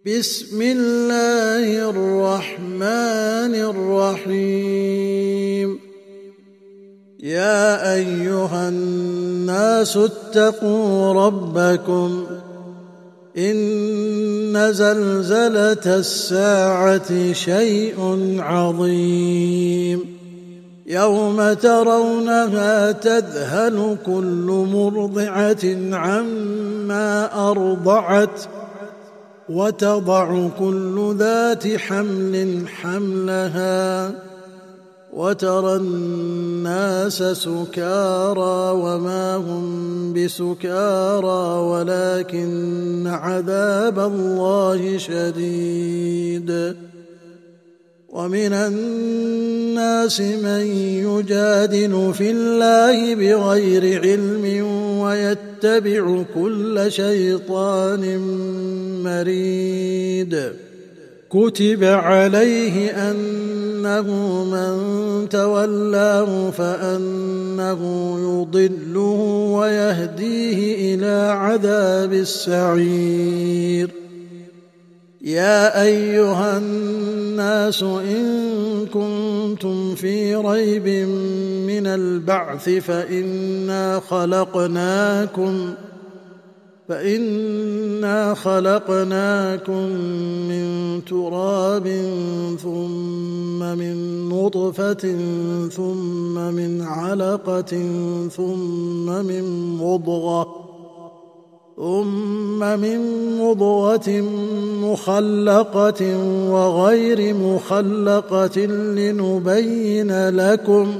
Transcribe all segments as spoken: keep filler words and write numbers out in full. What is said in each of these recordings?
بسم الله الرحمن الرحيم. يا أيها الناس اتقوا ربكم إن زلزلة الساعة شيء عظيم يوم ترونها تذهل كل مرضعة عما أرضعت وتضع كل ذات حمل حملها وترى الناس سكارى وما هم بسكارى ولكن عذاب الله شديد. ومن الناس من يجادل في الله بغير علم ويتبع كل شيطان مريد. كتب عليه أنه من تولاه فأنه يضله ويهديه إلى عذاب السعير. يا أيها الناس إن كنتم في ريب من البعث فإنا خلقناكم فإنا خلقناكم من تراب ثم من نطفة ثم من علقة ثم من مضغة ثم من مضغة مخلقة وغير مخلقة لنبين لكم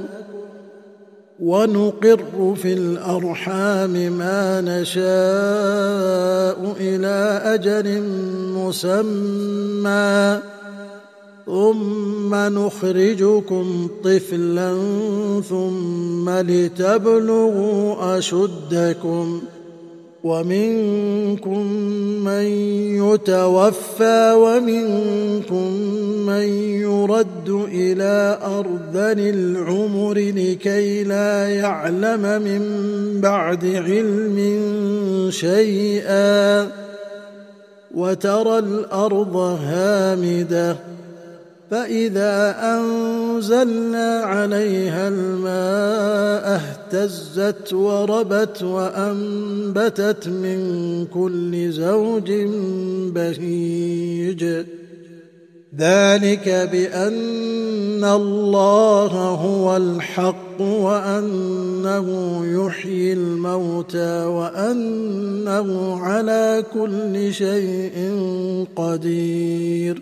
ونقر في الأرحام ما نشاء إلى أجل مسمى ثم نخرجكم طفلا ثم لتبلغوا أشدكم ومنكم من يتوفى ومنكم من يرد إلى أرذل العمر لكي لا يعلم من بعد علم شيئا وترى الأرض هامدة فإذا أنزلنا عليها الماء اهتزت وربت وأنبتت من كل زوج بهيج. ذلك بأن الله هو الحق وأنه يحيي الموتى وأنه على كل شيء قدير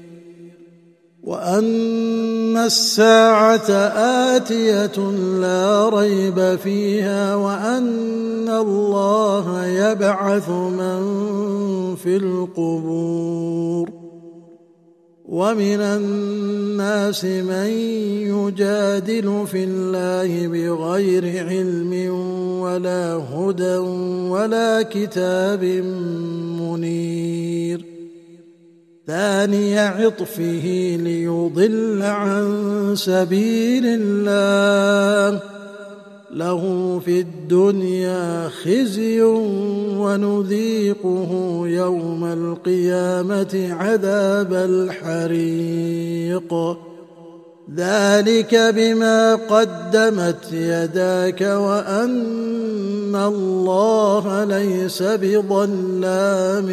وأن الساعة آتية لا ريب فيها وأن الله يبعث من في القبور. ومن الناس من يجادل في الله بغير علم ولا هدى ولا كتاب منير. ثاني عطفه ليضل عن سبيل الله له في الدنيا خزي ونذيقه يوم القيامة عذاب الحريق. ذلك بما قدمت يداك وأن الله ليس بظلام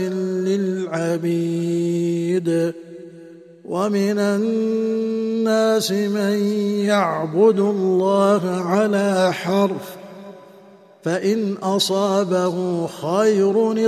للعبيد. ومن الناس من يعبد الله على حرف فإن أصابه خير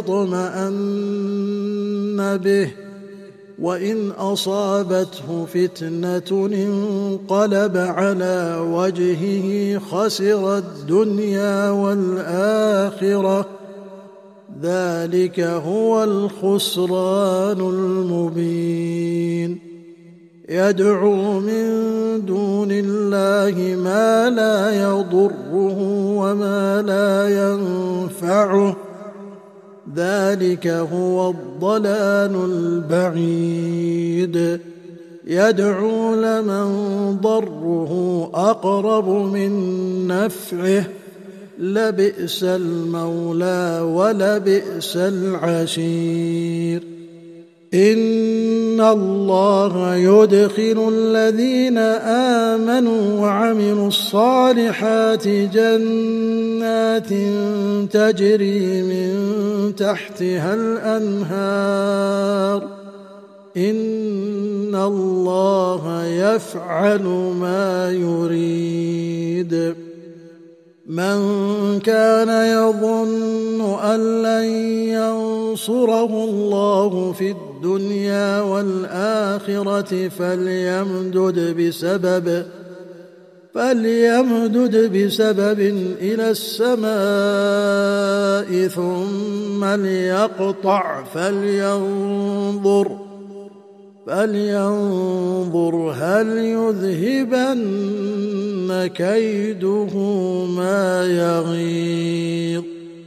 اطمأن به وإن أصابته فتنة انقلب على وجهه خسر الدنيا والآخرة. ذلك هو الخسران المبين. يدعو من دون الله ما لا يضره وما لا ينفعه. ذلك هو الضلال البعيد. يدعو لمن ضره أقرب من نفعه لبئس المولى ولبئس العشير. إن الله يدخل الذين آمنوا وعملوا الصالحات جنات تجري من تحتها الأنهار إن الله يفعل ما يريد من كان يظن أن لن ينصره الله في الدنيا والآخرة فليمدد بسبب فليمدد بسبب إلى السماء ثم ليقطع فلينظر فلينظر هل يذهبن كيده ما يغيظ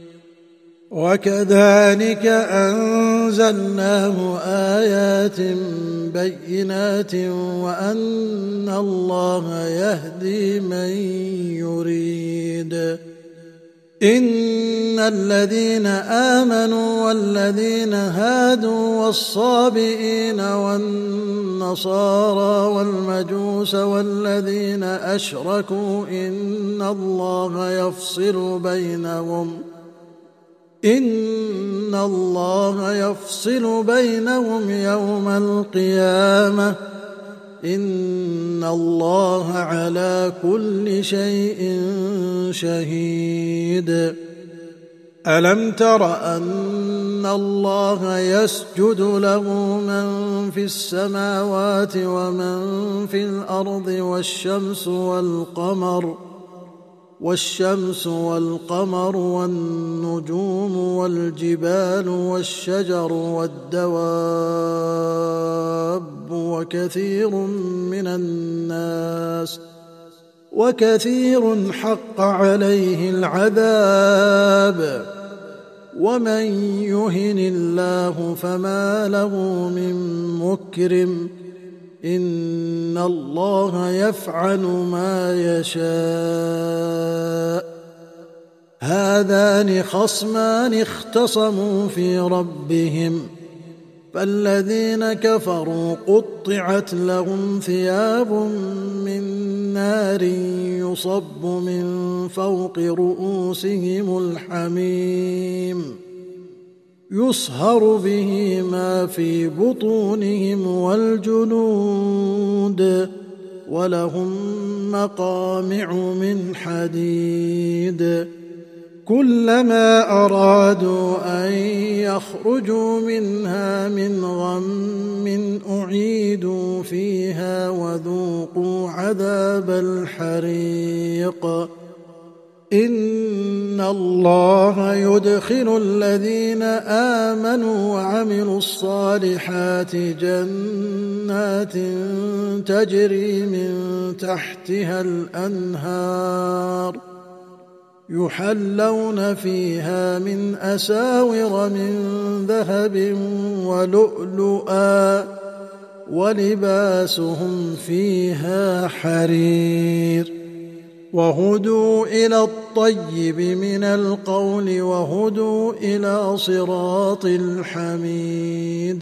وكذلك أنزلناه آيات بينات وأن الله يهدي من يريد إن الذين آمنوا والذين هادوا والصابئين والنصارى والمجوس والذين أشركوا إن الله يفصل بينهم إن الله يفصل بينهم يوم القيامة إن الله على كل شيء شهيد ألم تر أن الله يسجد له من في السماوات ومن في الأرض والشمس والقمر والشمس والقمر والنجوم والجبال والشجر والدواب وكثير من الناس وكثير حق عليه العذاب ومن يهن الله فما له من مكرم إن الله يفعل ما يشاء هذان خصمان اختصموا في ربهم فالذين كفروا قطعت لهم ثياب من نار يصب من فوق رؤوسهم الحميم يصهر به ما في بطونهم والجلود ولهم مقامع من حديد كلما أرادوا أن يخرجوا منها من غم أعيدوا فيها وذوقوا عذاب الحريق إن الله يدخل الذين آمنوا وعملوا الصالحات جنات تجري من تحتها الأنهار يحلون فيها من أساور من ذهب ولؤلؤا ولباسهم فيها حرير وهدوا إلى الطيب من القول وهدوا إلى صراط الحميد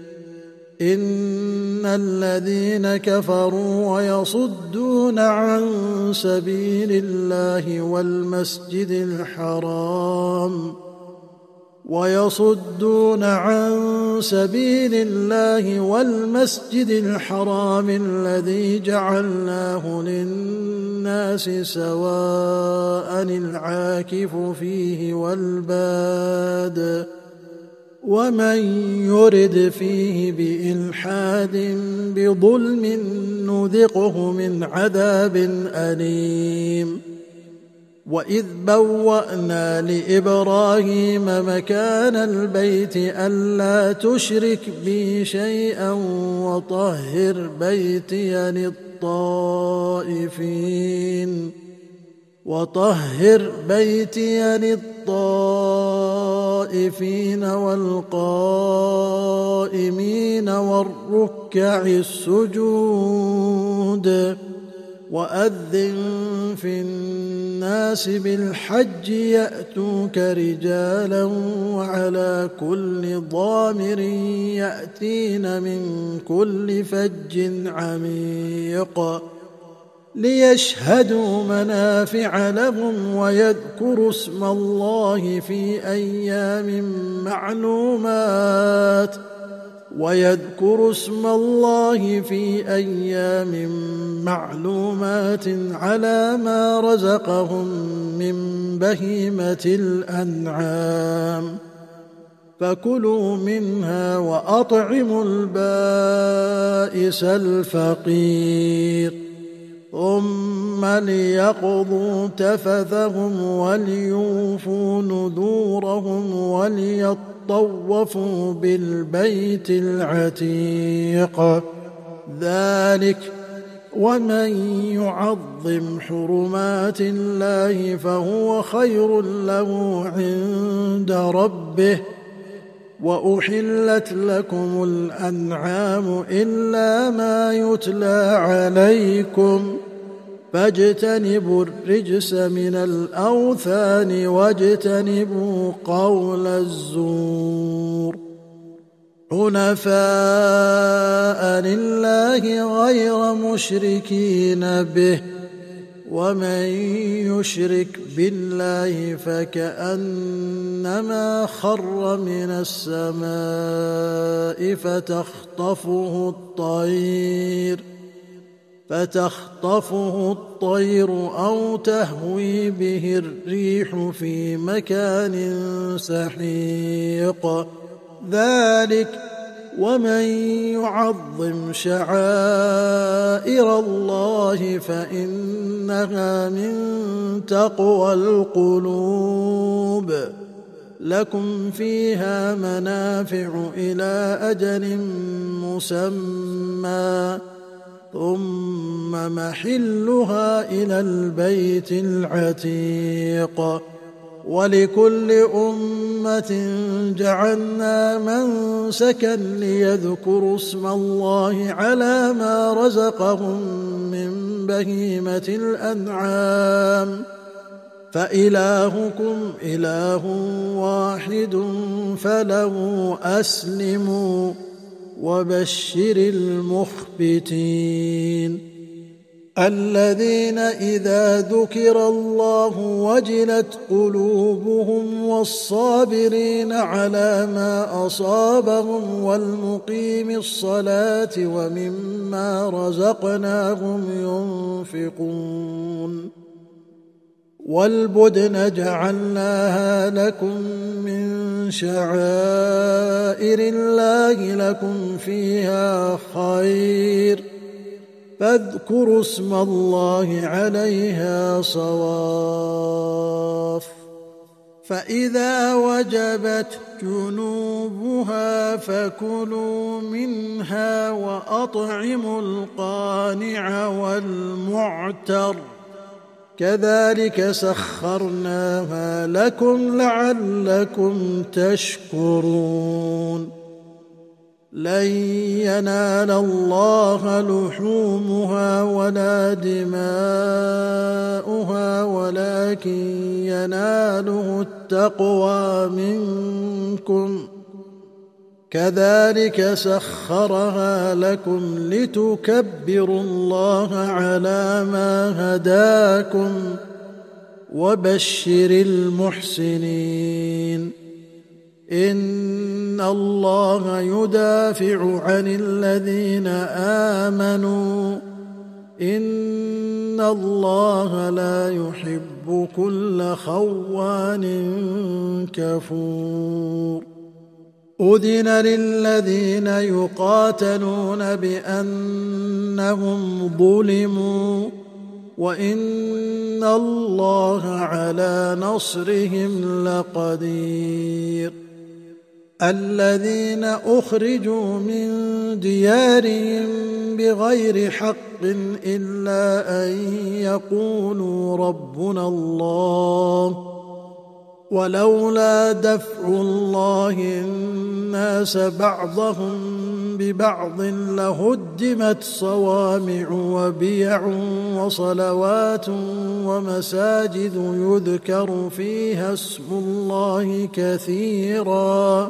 إن الذين كفروا ويصدون عن سبيل الله والمسجد الحرام ويصدون عن سبيل الله والمسجد الحرام الذي جعلناه للناس سواء العاكف فيه والباد ومن يرد فيه بإلحاد بظلم نذقه من عذاب أليم وإذ بوأنا لإبراهيم مكان البيت ألا تشرك بي شيئا وطهر بيتي للطائفين وطهر بيتي للطائفين والقائمين والركع السجود وأذن في الناس بالحج يأتوك رجالا وعلى كل ضامر يأتين من كل فج عميق ليشهدوا منافع لهم ويذكروا اسم الله في أيام معلومات ويذكروا اسم الله في أيام معلومات على ما رزقهم من بهيمة الأنعام فكلوا منها وأطعموا البائس الفقير ثم ليقضوا تفثهم وليوفوا نذورهم وليطوفوا بالبيت العتيق ذلك ومن يعظم حرمات الله فهو خير له عند ربه وأحلت لكم الأنعام إلا ما يتلى عليكم فاجتنبوا الرجس من الأوثان واجتنبوا قول الزور حنفاء لله غير مشركين به ومن يشرك بالله فكأنما خر من السماء فتخطفه الطير فتخطفه الطير أو تهوي به الريح في مكان سحيق ذلك ومن يعظم شعائر الله فإنها من تقوى القلوب لكم فيها منافع إلى أجل مسمى ثم محلها إلى البيت العتيق ولكل أمة جعلنا منسكا ليذكروا اسم الله على ما رزقهم من بهيمة الأنعام فإلهكم إله واحد فله أسلموا وبشر المخبتين الذين إذا ذكر الله وجلت قلوبهم والصابرين على ما أصابهم والمقيم الصلاة ومما رزقناهم ينفقون والبدن جعلناها لكم من شعائر الله لكم فيها خير فاذكروا اسم الله عليها صواف فإذا وجبت جنوبها فكلوا منها وأطعموا القانع والمعتر كذلك سخرناها لكم لعلكم تشكرون لن ينال الله لحومها ولا دماؤها ولكن يناله التقوى منكم كذلك سخرها لكم لتكبروا الله على ما هداكم وبشر المحسنين إن الله يدافع عن الذين آمنوا إن الله لا يحب كل خوان كفور أذن للذين يقاتلون بأنهم ظلموا وإن الله على نصرهم لقدير الذين أخرجوا من ديارهم بغير حق إلا أن يقولوا ربنا الله ولولا دفع الله الناس بعضهم ببعض لهدمت صوامع وبيع وصلوات ومساجد يذكر فيها اسم الله كثيرا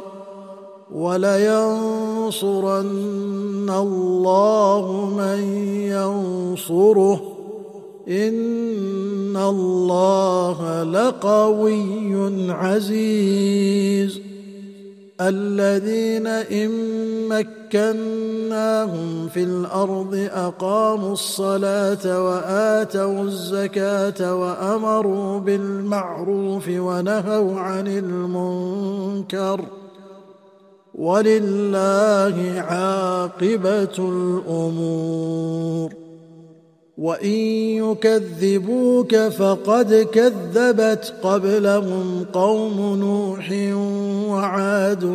ولينصرن الله من ينصره إن الله لقوي عزيز الذين إن مكناهم في الأرض أقاموا الصلاة وآتوا الزكاة وأمروا بالمعروف ونهوا عن المنكر ولله عاقبة الأمور وإن يكذبوك فقد كذبت قبلهم قوم نوح وعاد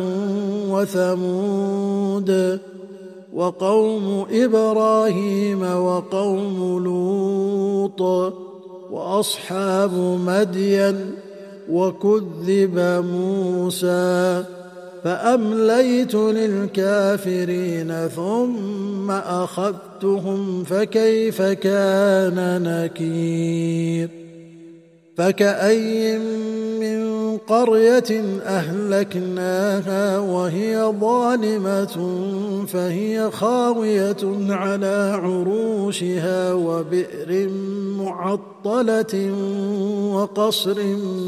وثمود وقوم إبراهيم وقوم لوط وأصحاب مدين وكذب موسى فأمليت للكافرين ثم أخذتهم فكيف كان نكير فكأي من قرية أهلكناها وهي ظالمة فهي خاوية على عروشها وبئر معطلة وقصر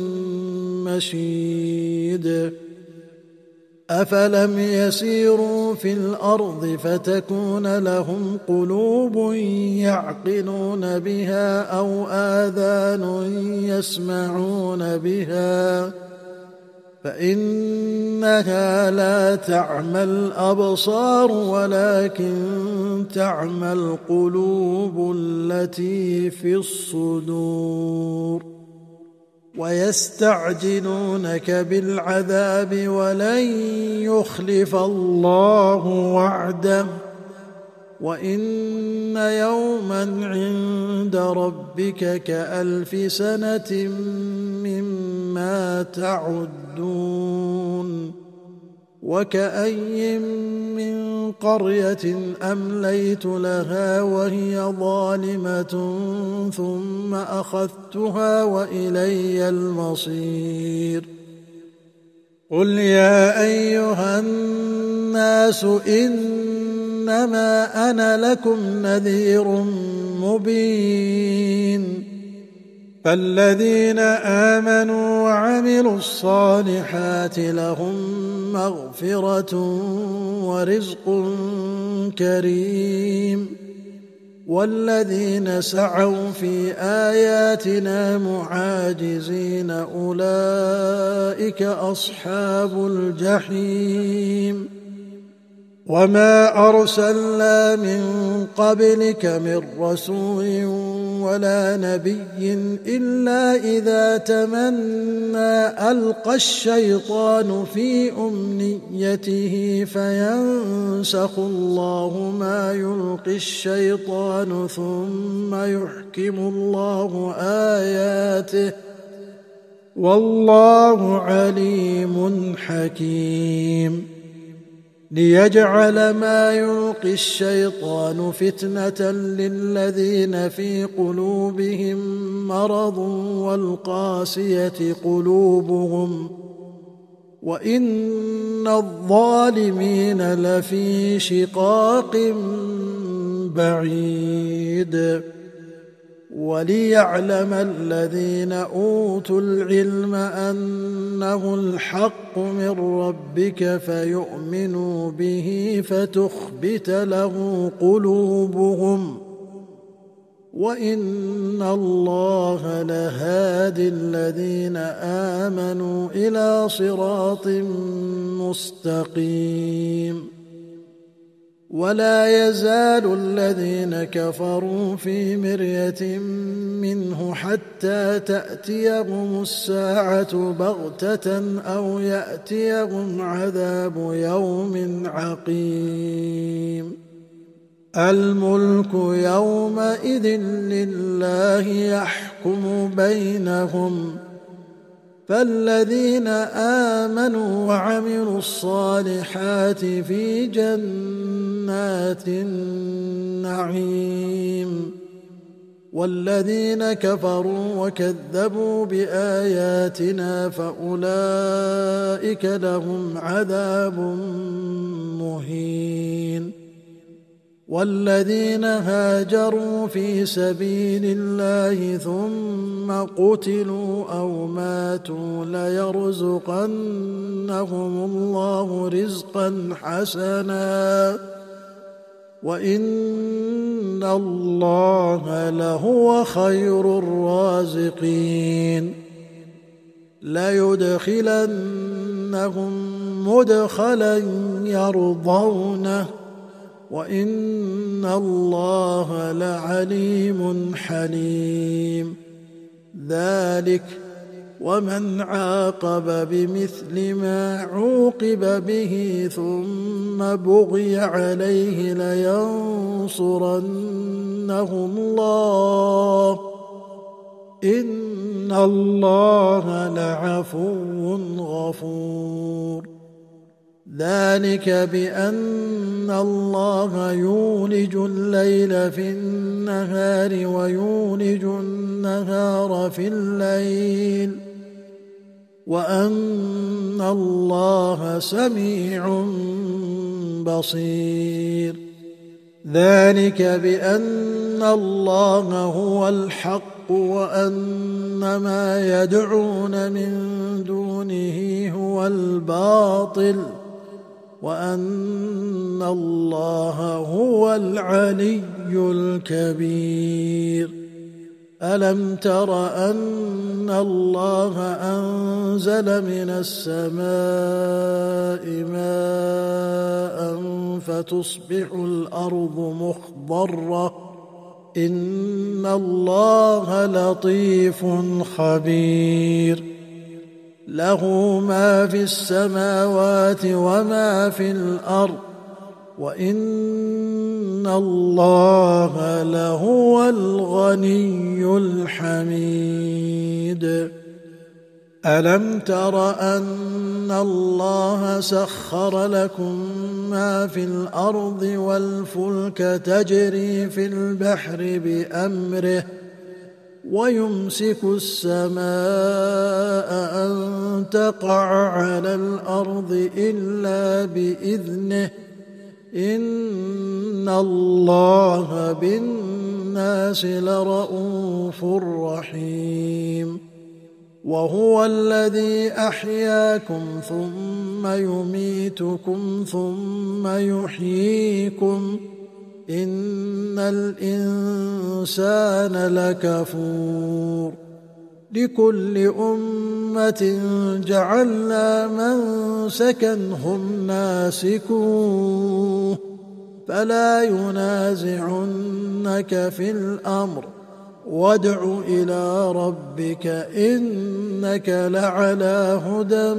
مشيد أفلم يسيروا في الأرض فتكون لهم قلوب يعقلون بها أو آذان يسمعون بها فإنها لا تعمى الأبصار ولكن تعمى القلوب التي في الصدور ويستعجلونك بالعذاب ولن يخلف الله وعده وإن يوما عند ربك كألف سنة مما تعدون وكأي من قرية أمليت لها وهي ظالمة ثم أخذتها وإلي المصير قل يا أيها الناس إنما أنا لكم نذير مبين فالذين آمنوا وعملوا الصالحات لهم مغفرة ورزق كريم والذين سعوا في آياتنا معاجزين أولئك أصحاب الجحيم وما أرسلنا من قبلك من رسول ولا نبي إلا إذا تمنى ألقى الشيطان في أمنيته فينسخ الله ما يلقي الشيطان ثم يحكم الله آياته والله عليم حكيم ليجعل ما يلقي الشيطان فتنة للذين في قلوبهم مرض والقاسية قلوبهم وإن الظالمين لفي شقاق بعيد وليعلم الذين أوتوا العلم أنه الحق من ربك فيؤمنوا به فتخبت له قلوبهم وإن الله لهادي الذين آمنوا إلى صراط مستقيم ولا يزال الذين كفروا في مرية منه حتى تأتيهم الساعة بغتة أو يأتيهم عذاب يوم عقيم الملك يومئذ لله يحكم بينهم فالذين آمنوا وعملوا الصالحات في جنات النعيم، والذين كفروا وكذبوا بآياتنا فأولئك لهم عذاب مهين. والذين هاجروا في سبيل الله ثم قتلوا أو ماتوا ليرزقنهم الله رزقا حسنا وإن الله لهو خير الرازقين. ليدخلنهم مدخلا يرضونه وإن الله لعليم حليم. ذلك ومن عاقب بمثل ما عوقب به ثم بغي عليه لينصرنه الله إن الله لعفو غفور. ذلك بأن الله يولج الليل في النهار ويولج النهار في الليل وأن الله سميع بصير. ذلك بأن الله هو الحق وأن ما يدعون من دونه هو الباطل وأن الله هو العلي الكبير. ألم تر أن الله أنزل من السماء ماء فتصبح الأرض مخضرة إن الله لطيف خبير. له ما في السماوات وما في الأرض وإن الله لهو الغني الحميد. ألم تر أن الله سخر لكم ما في الأرض والفلك تجري في البحر بأمره ويمسك السماء أن تقع على الأرض إلا بإذنه إن الله بالناس لرءوف رحيم. وهو الذي أحياكم ثم يميتكم ثم يحييكم إن الإنسان لكفور. لكل أمة جعلنا منسكا هم ناسكوه فلا ينازعنك في الأمر وادع إلى ربك إنك لعلى هدى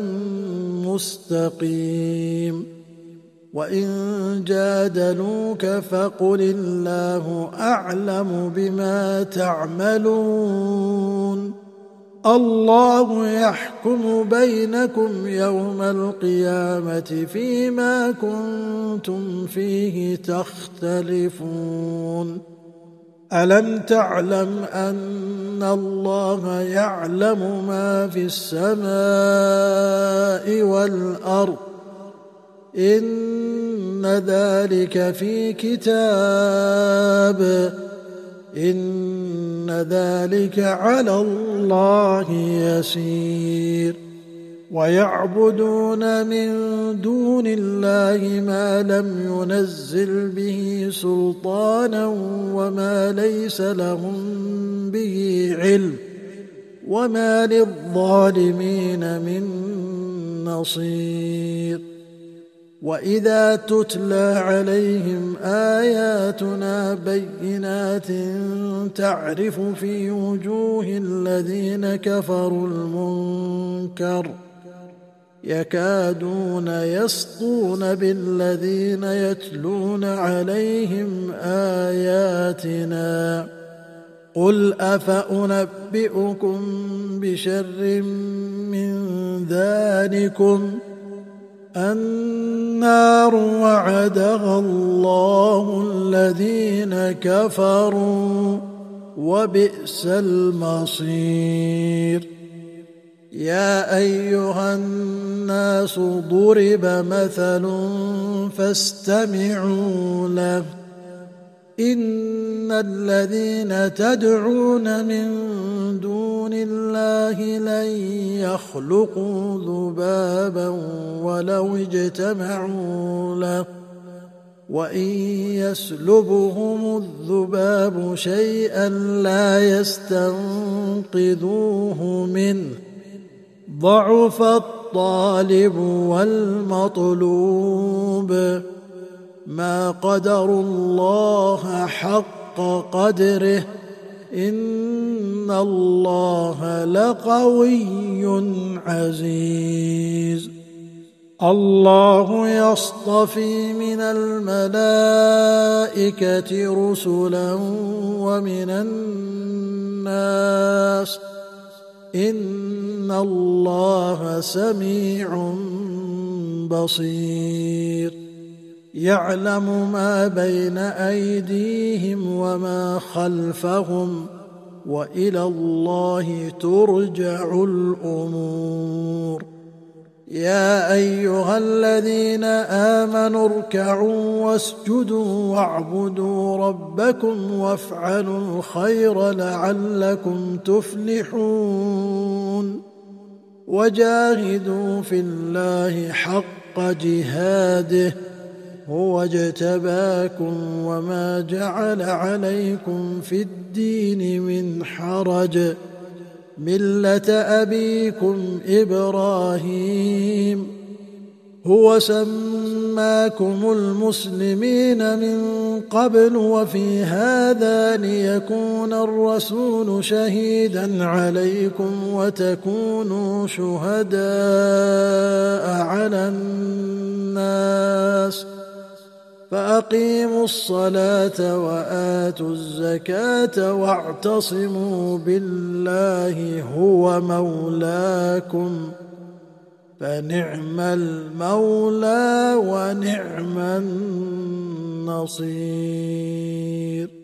مستقيم. وإن جادلوك فقل الله أعلم بما تعملون الله يحكم بينكم يوم القيامة فيما كنتم فيه تختلفون. ألم تعلم أن الله يعلم ما في السماء والأرض إن ذلك في كتاب إن ذلك على الله يسير. ويعبدون من دون الله ما لم ينزل به سلطانا وما ليس لهم به علم وما للظالمين من نصير. وإذا تتلى عليهم آياتنا بينات تعرف في وجوه الذين كفروا المنكر يكادون يسطون بالذين يتلون عليهم آياتنا قل أفأنبئكم بشر من ذلكم النار وعدها الله الذين كفروا وبئس المصير يا أيها الناس ضرب مثل فاستمعوا له إن الذين تدعون من دون الله لن يخلقوا ذبابا ولو اجتمعوا له وإن يسلبهم الذباب شيئا لا يستنقذوه منه ضعف الطالب والمطلوب ما قدروا الله حق قدره إن الله لقوي عزيز الله يصطفي من الملائكة رسلا ومن الناس إن الله سميع بصير يعلم ما بين أيديهم وما خلفهم وإلى الله ترجع الأمور يا أيها الذين آمنوا اركعوا واسجدوا واعبدوا ربكم وافعلوا الخير لعلكم تفلحون وجاهدوا في الله حق جهاده هو اجتباكم وما جعل عليكم في الدين من حرج ملة أبيكم إبراهيم هو سماكم المسلمين من قبل وفي هذا ليكون الرسول شهيدا عليكم وتكونوا شهداء على الناس فأقيموا الصلاة وآتوا الزكاة واعتصموا بالله هو مولاكم فنعم المولى ونعم النصير.